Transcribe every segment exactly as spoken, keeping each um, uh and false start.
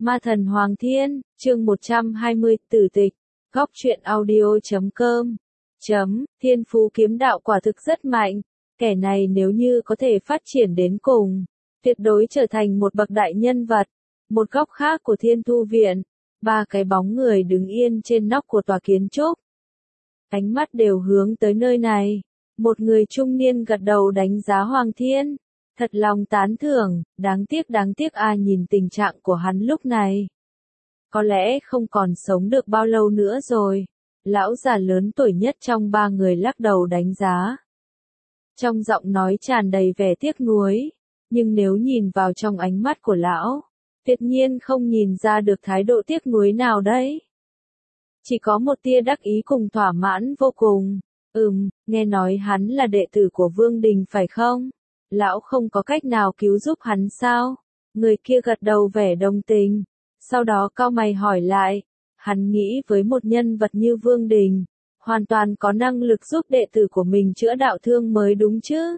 Ma thần Hoàng Thiên, chương một trăm hai mươi, tử tịch, góc truyện audio chấm com, chấm, thiên phú kiếm đạo quả thực rất mạnh, kẻ này nếu như có thể phát triển đến cùng, tuyệt đối trở thành một bậc đại nhân vật. Một góc khác của Thiên Thu Viện, ba cái bóng người đứng yên trên nóc của tòa kiến trúc. Ánh mắt đều hướng tới nơi này, một người trung niên gật đầu đánh giá Hoàng Thiên. Thật lòng tán thưởng, đáng tiếc đáng tiếc a nhìn tình trạng của hắn lúc này. Có lẽ không còn sống được bao lâu nữa rồi. Lão già lớn tuổi nhất trong ba người lắc đầu đánh giá. Trong giọng nói tràn đầy vẻ tiếc nuối, nhưng nếu nhìn vào trong ánh mắt của lão, tuyệt nhiên không nhìn ra được thái độ tiếc nuối nào đấy. Chỉ có một tia đắc ý cùng thỏa mãn vô cùng. Ừm, nghe nói hắn là đệ tử của Vương Đình phải không? Lão không có cách nào cứu giúp hắn sao? Người kia gật đầu vẻ đồng tình. Sau đó cau mày hỏi lại. Hắn nghĩ với một nhân vật như Vương Đình, hoàn toàn có năng lực giúp đệ tử của mình chữa đạo thương mới đúng chứ?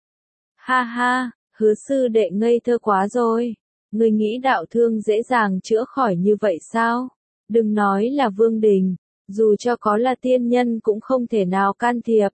Ha ha, Hứa sư đệ ngây thơ quá rồi. Người nghĩ đạo thương dễ dàng chữa khỏi như vậy sao? Đừng nói là Vương Đình, dù cho có là tiên nhân cũng không thể nào can thiệp.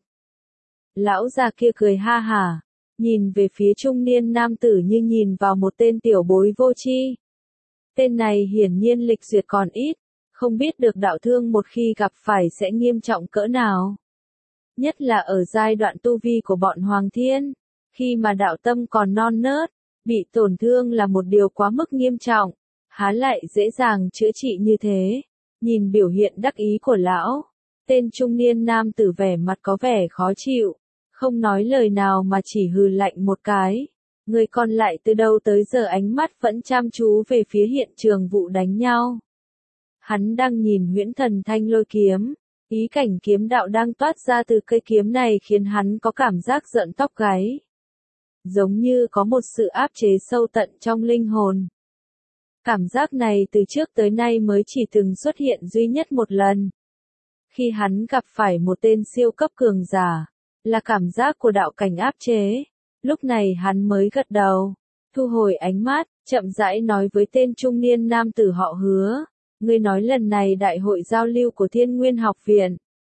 Lão già kia cười ha hả. Nhìn về phía trung niên nam tử như nhìn vào một tên tiểu bối vô tri. Tên này hiển nhiên lịch duyệt còn ít, không biết được đạo thương một khi gặp phải sẽ nghiêm trọng cỡ nào. Nhất là ở giai đoạn tu vi của bọn Hoàng Thiên, khi mà đạo tâm còn non nớt, bị tổn thương là một điều quá mức nghiêm trọng, há lại dễ dàng chữa trị như thế. Nhìn biểu hiện đắc ý của lão, tên trung niên nam tử vẻ mặt có vẻ khó chịu. Không nói lời nào mà chỉ hừ lạnh một cái. Người còn lại từ đầu tới giờ ánh mắt vẫn chăm chú về phía hiện trường vụ đánh nhau. Hắn đang nhìn huyễn thần thanh lôi kiếm. Ý cảnh kiếm đạo đang toát ra từ cây kiếm này khiến hắn có cảm giác giận tóc gáy. Giống như có một sự áp chế sâu tận trong linh hồn. Cảm giác này từ trước tới nay mới chỉ từng xuất hiện duy nhất một lần. Khi hắn gặp phải một tên siêu cấp cường giả. Là cảm giác của đạo cảnh áp chế. Lúc này hắn mới gật đầu, thu hồi ánh mắt, chậm rãi nói với tên trung niên nam tử họ Hứa. Ngươi nói lần này đại hội giao lưu của Thiên Nguyên học viện.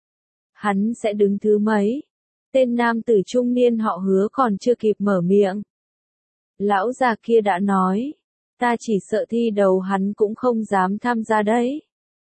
Hắn sẽ đứng thứ mấy? Tên nam tử trung niên họ Hứa còn chưa kịp mở miệng. Lão già kia đã nói, ta chỉ sợ thi đầu hắn cũng không dám tham gia đấy.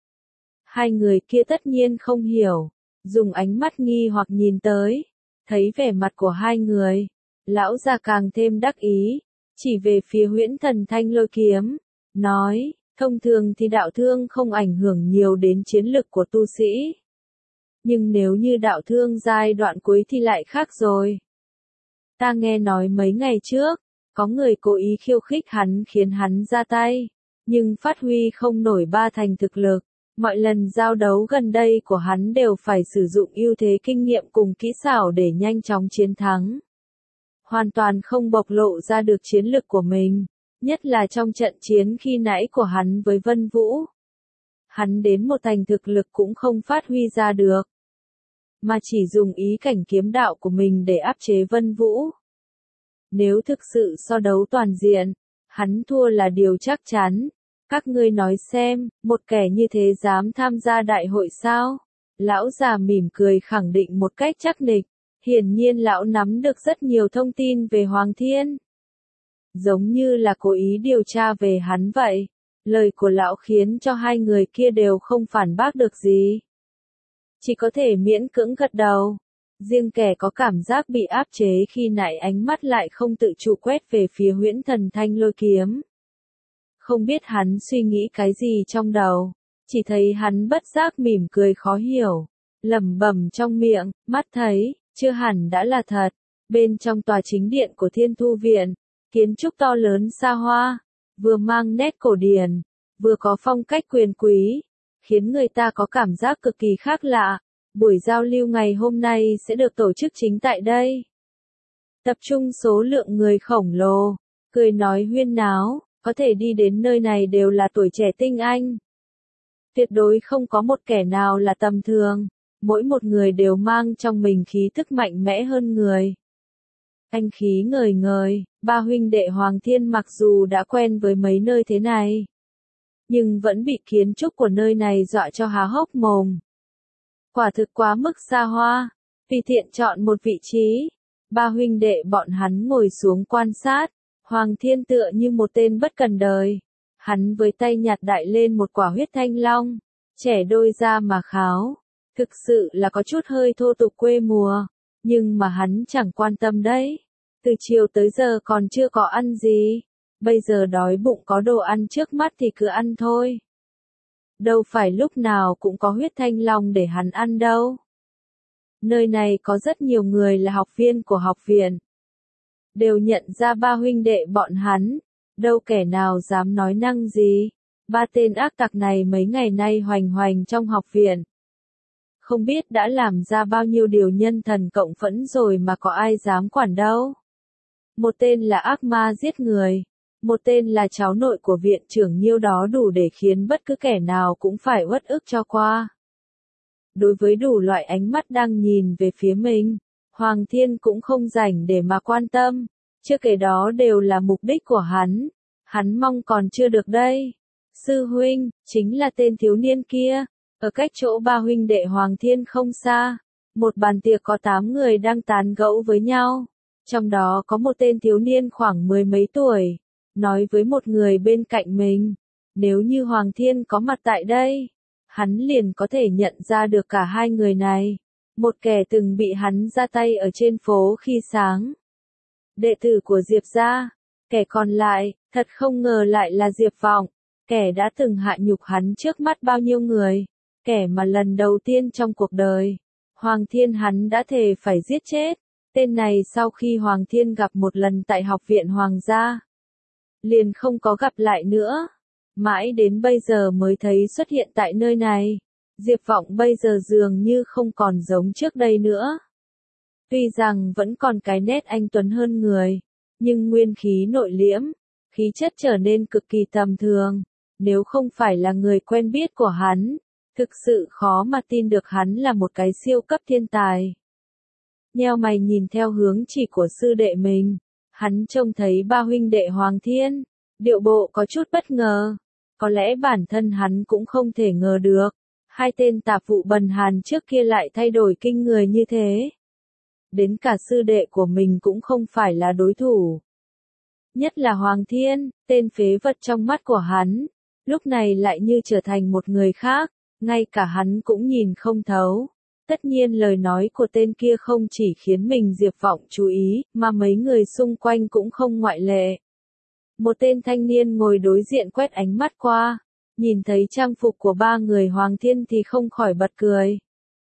Hai người kia tất nhiên không hiểu, dùng ánh mắt nghi hoặc nhìn tới. Thấy vẻ mặt của hai người, lão già càng thêm đắc ý, chỉ về phía huyễn thần thanh lôi kiếm, nói, thông thường thì đạo thương không ảnh hưởng nhiều đến chiến lực của tu sĩ. Nhưng nếu như đạo thương giai đoạn cuối thì lại khác rồi. Ta nghe nói mấy ngày trước, có người cố ý khiêu khích hắn khiến hắn ra tay, nhưng phát huy không nổi ba thành thực lực. Mọi lần giao đấu gần đây của hắn đều phải sử dụng ưu thế kinh nghiệm cùng kỹ xảo để nhanh chóng chiến thắng. Hoàn toàn không bộc lộ ra được chiến lực của mình, nhất là trong trận chiến khi nãy của hắn với Vân Vũ. Hắn đến một thành thực lực cũng không phát huy ra được, mà chỉ dùng ý cảnh kiếm đạo của mình để áp chế Vân Vũ. Nếu thực sự so đấu toàn diện, hắn thua là điều chắc chắn. Các ngươi nói xem, một kẻ như thế dám tham gia đại hội sao? Lão già mỉm cười khẳng định một cách chắc nịch. Hiển nhiên lão nắm được rất nhiều thông tin về Hoàng Thiên. Giống như là cố ý điều tra về hắn vậy. Lời của lão khiến cho hai người kia đều không phản bác được gì. Chỉ có thể miễn cưỡng gật đầu. Riêng kẻ có cảm giác bị áp chế khi nãy ánh mắt lại không tự chủ quét về phía huyễn thần thanh lôi kiếm. Không biết hắn suy nghĩ cái gì trong đầu, chỉ thấy hắn bất giác mỉm cười khó hiểu, lẩm bẩm trong miệng, mắt thấy, chưa hẳn đã là thật. Bên trong tòa chính điện của Thiên Thu Viện, kiến trúc to lớn xa hoa, vừa mang nét cổ điển, vừa có phong cách quyền quý, khiến người ta có cảm giác cực kỳ khác lạ. Buổi giao lưu ngày hôm nay sẽ được tổ chức chính tại đây. Tập trung số lượng người khổng lồ, cười nói huyên náo. Có thể đi đến nơi này đều là tuổi trẻ tinh anh. Tuyệt đối không có một kẻ nào là tầm thường. Mỗi một người đều mang trong mình khí tức mạnh mẽ hơn người. Anh khí ngời ngời, ba huynh đệ Hoàng Thiên mặc dù đã quen với mấy nơi thế này. nhưng vẫn bị kiến trúc của nơi này dọa cho há hốc mồm. Quả thực quá mức xa hoa, tùy tiện chọn một vị trí, ba huynh đệ bọn hắn ngồi xuống quan sát, Hoàng Thiên tựa như một tên bất cần đời. Hắn với tay nhặt đại lên một quả huyết thanh long, trẻ đôi ra mà kháo. Thực sự là có chút hơi thô tục quê mùa, nhưng mà hắn chẳng quan tâm đấy. Từ chiều tới giờ còn chưa có ăn gì, bây giờ đói bụng có đồ ăn trước mắt thì cứ ăn thôi. Đâu phải lúc nào cũng có huyết thanh long để hắn ăn đâu. Nơi này có rất nhiều người là học viên của học viện. Đều nhận ra ba huynh đệ bọn hắn, đâu kẻ nào dám nói năng gì. Ba tên ác tặc này mấy ngày nay hoành hoành trong học viện. Không biết đã làm ra bao nhiêu điều nhân thần cộng phẫn rồi mà có ai dám quản đâu. Một tên là ác ma giết người, một tên là cháu nội của viện trưởng Nhiêu đó đủ để khiến bất cứ kẻ nào cũng phải uất ức cho qua. Đối với đủ loại ánh mắt đang nhìn về phía mình, Hoàng Thiên cũng không rảnh để mà quan tâm, chưa kể đó đều là mục đích của hắn, hắn mong còn chưa được đây. Sư huynh, chính là tên thiếu niên kia, ở cách chỗ ba huynh đệ Hoàng Thiên không xa, một bàn tiệc có tám người đang tán gẫu với nhau, trong đó có một tên thiếu niên khoảng mười mấy tuổi, nói với một người bên cạnh mình, nếu như Hoàng Thiên có mặt tại đây, hắn liền có thể nhận ra được cả hai người này, một kẻ từng bị hắn ra tay ở trên phố khi sáng. Đệ tử của Diệp gia, kẻ còn lại, thật không ngờ lại là Diệp Vọng, kẻ đã từng hạ nhục hắn trước mắt bao nhiêu người, kẻ mà lần đầu tiên trong cuộc đời, Hoàng Thiên hắn đã thề phải giết chết. Tên này sau khi Hoàng Thiên gặp một lần tại học viện Hoàng gia, liền không có gặp lại nữa. Mãi đến bây giờ mới thấy xuất hiện tại nơi này. Diệp Vọng bây giờ dường như không còn giống trước đây nữa. Tuy rằng vẫn còn cái nét anh tuấn hơn người, nhưng nguyên khí nội liễm, khí chất trở nên cực kỳ tầm thường. Nếu không phải là người quen biết của hắn, thực sự khó mà tin được hắn là một cái siêu cấp thiên tài. Nheo mày nhìn theo hướng chỉ của sư đệ mình, hắn trông thấy ba huynh đệ Hoàng Thiên, điệu bộ có chút bất ngờ, có lẽ bản thân hắn cũng không thể ngờ được, hai tên tạp vụ bần hàn trước kia lại thay đổi kinh người như thế. Đến cả sư đệ của mình cũng không phải là đối thủ. Nhất là Hoàng Thiên, tên phế vật trong mắt của hắn, lúc này lại như trở thành một người khác, ngay cả hắn cũng nhìn không thấu. Tất nhiên lời nói của tên kia không chỉ khiến mình Diệp Vọng chú ý, mà mấy người xung quanh cũng không ngoại lệ. Một tên thanh niên ngồi đối diện quét ánh mắt qua, nhìn thấy trang phục của ba người Hoàng Thiên thì không khỏi bật cười.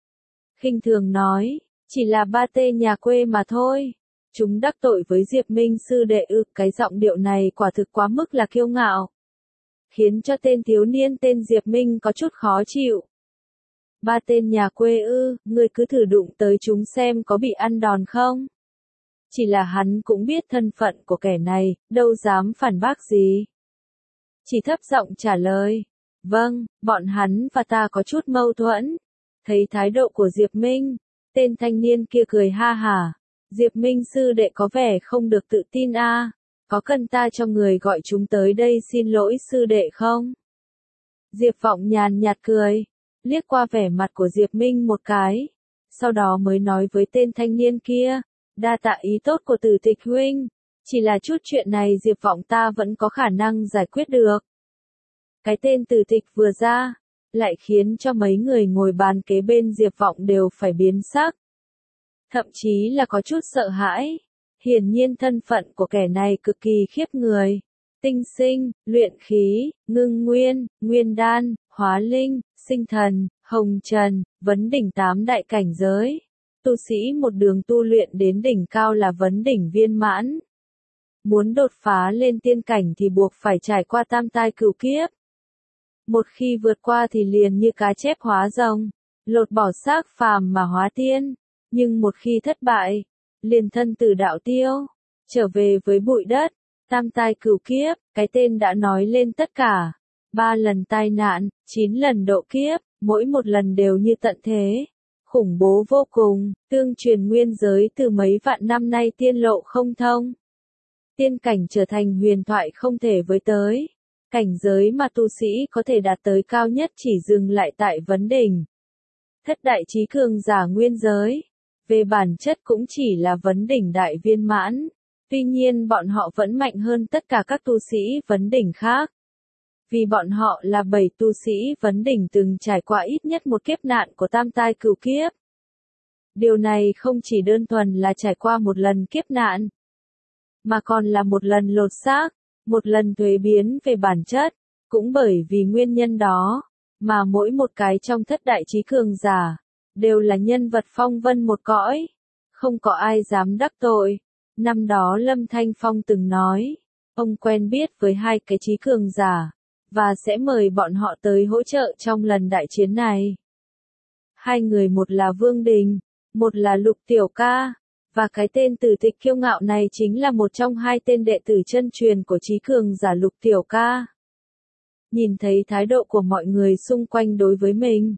Khinh thường nói, chỉ là ba tên nhà quê mà thôi. Chúng đắc tội với Diệp Minh sư đệ ư, cái giọng điệu này quả thực quá mức là kiêu ngạo. Khiến cho tên thiếu niên tên Diệp Minh có chút khó chịu. Ba tên nhà quê ư, ngươi cứ thử đụng tới chúng xem có bị ăn đòn không? Chỉ là hắn cũng biết thân phận của kẻ này, đâu dám phản bác gì. Chỉ thấp giọng trả lời, vâng, bọn hắn và ta có chút mâu thuẫn. Thấy thái độ của Diệp Minh, tên thanh niên kia cười ha hả. Diệp Minh sư đệ có vẻ không được tự tin a, à. Có cần ta cho người gọi chúng tới đây xin lỗi sư đệ không? Diệp Vọng nhàn nhạt cười, liếc qua vẻ mặt của Diệp Minh một cái, sau đó mới nói với tên thanh niên kia, đa tạ ý tốt của Tử Tịch huynh, chỉ là chút chuyện này Diệp Vọng ta vẫn có khả năng giải quyết được. Cái tên Tử Tịch vừa ra, lại khiến cho mấy người ngồi bàn kế bên Diệp Vọng đều phải biến sắc. Thậm chí là có chút sợ hãi, hiển nhiên thân phận của kẻ này cực kỳ khiếp người. Tinh sinh, luyện khí, ngưng nguyên, nguyên đan, hóa linh, sinh thần, hồng trần, vấn đỉnh tám đại cảnh giới. Tu sĩ một đường tu luyện đến đỉnh cao là vấn đỉnh viên mãn. Muốn đột phá lên tiên cảnh thì buộc phải trải qua tam tai cửu kiếp. Một khi vượt qua thì liền như cá chép hóa rồng, lột bỏ xác phàm mà hóa tiên. Nhưng một khi thất bại, liền thân tử đạo tiêu, trở về với bụi đất. Tam tai cửu kiếp, cái tên đã nói lên tất cả. Ba lần tai nạn, chín lần độ kiếp, mỗi một lần đều như tận thế. Khủng bố vô cùng, tương truyền nguyên giới từ mấy vạn năm nay tiên lộ không thông. Tiên cảnh trở thành huyền thoại không thể với tới. Cảnh giới mà tu sĩ có thể đạt tới cao nhất chỉ dừng lại tại vấn đỉnh. Thất đại chí cường giả nguyên giới, về bản chất cũng chỉ là vấn đỉnh đại viên mãn, tuy nhiên bọn họ vẫn mạnh hơn tất cả các tu sĩ vấn đỉnh khác. Vì bọn họ là bảy tu sĩ vấn đỉnh từng trải qua ít nhất một kiếp nạn của tam tai cửu kiếp. Điều này không chỉ đơn thuần là trải qua một lần kiếp nạn, mà còn là một lần lột xác, một lần thuế biến về bản chất. Cũng bởi vì nguyên nhân đó, mà mỗi một cái trong thất đại chí cường giả, đều là nhân vật phong vân một cõi, không có ai dám đắc tội. Năm đó Lâm Thanh Phong từng nói, ông quen biết với hai cái chí cường giả, và sẽ mời bọn họ tới hỗ trợ trong lần đại chiến này. Hai người một là Vương Đình, một là Lục Tiểu Ca, và cái tên Tử Tịch kiêu ngạo này chính là một trong hai tên đệ tử chân truyền của chí cường giả Lục Tiểu Ca. Nhìn thấy thái độ của mọi người xung quanh đối với mình,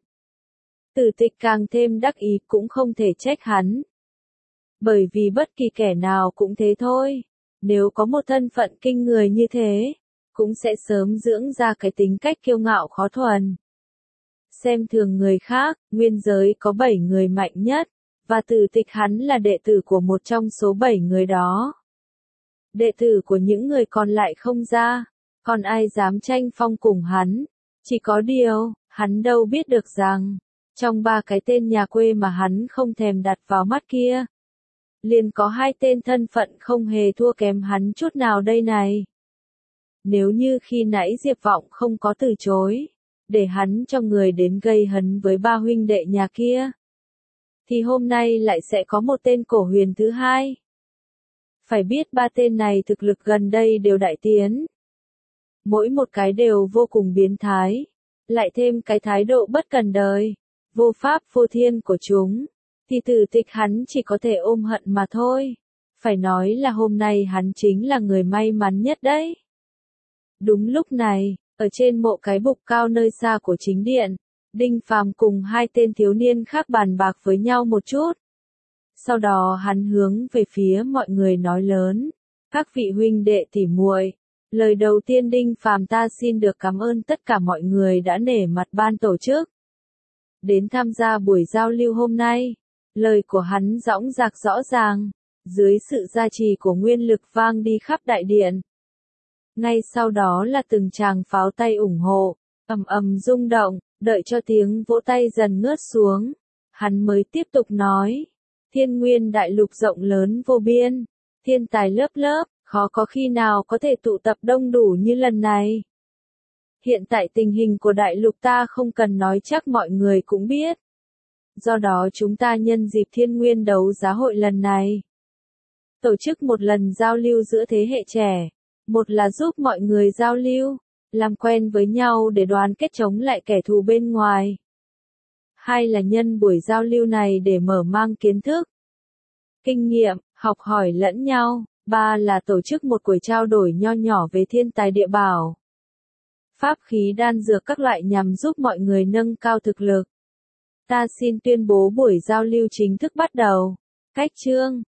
Tử Tịch càng thêm đắc ý, cũng không thể trách hắn. Bởi vì bất kỳ kẻ nào cũng thế thôi, nếu có một thân phận kinh người như thế, cũng sẽ sớm dưỡng ra cái tính cách kiêu ngạo khó thuần. Xem thường người khác, nguyên giới có bảy người mạnh nhất, và Tử Tịch hắn là đệ tử của một trong số bảy người đó. Đệ tử của những người còn lại không ra, còn ai dám tranh phong cùng hắn. Chỉ có điều, hắn đâu biết được rằng, trong ba cái tên nhà quê mà hắn không thèm đặt vào mắt kia, liền có hai tên thân phận không hề thua kém hắn chút nào đây này. Nếu như khi nãy Diệp Vọng không có từ chối, để hắn cho người đến gây hấn với ba huynh đệ nhà kia, thì hôm nay lại sẽ có một tên cổ huyền thứ hai. Phải biết ba tên này thực lực gần đây đều đại tiến. Mỗi một cái đều vô cùng biến thái, lại thêm cái thái độ bất cần đời, vô pháp vô thiên của chúng, thì Tử Tịch hắn chỉ có thể ôm hận mà thôi. Phải nói là hôm nay hắn chính là người may mắn nhất đấy. Đúng lúc này, ở trên mộ cái bục cao nơi xa của chính điện, Đinh Phàm cùng hai tên thiếu niên khác bàn bạc với nhau một chút. Sau đó hắn hướng về phía mọi người nói lớn, các vị huynh đệ tỉ muội, lời đầu tiên Đinh Phàm ta xin được cảm ơn tất cả mọi người đã nể mặt ban tổ chức đến tham gia buổi giao lưu hôm nay. Lời của hắn dõng dạc rõ ràng, dưới sự gia trì của nguyên lực vang đi khắp đại điện. Ngay sau đó là từng tràng pháo tay ủng hộ, ầm ầm rung động, đợi cho tiếng vỗ tay dần ngớt xuống, hắn mới tiếp tục nói, Thiên Nguyên đại lục rộng lớn vô biên, thiên tài lớp lớp, khó có khi nào có thể tụ tập đông đủ như lần này. Hiện tại tình hình của đại lục ta không cần nói chắc mọi người cũng biết. Do đó chúng ta nhân dịp Thiên Nguyên đấu giá hội lần này, tổ chức một lần giao lưu giữa thế hệ trẻ, một là giúp mọi người giao lưu, làm quen với nhau để đoàn kết chống lại kẻ thù bên ngoài. Hai là nhân buổi giao lưu này để mở mang kiến thức, kinh nghiệm, học hỏi lẫn nhau. Ba là tổ chức một buổi trao đổi nho nhỏ về thiên tài địa bảo, pháp khí đan dược các loại nhằm giúp mọi người nâng cao thực lực. Ta xin tuyên bố buổi giao lưu chính thức bắt đầu. Cách chương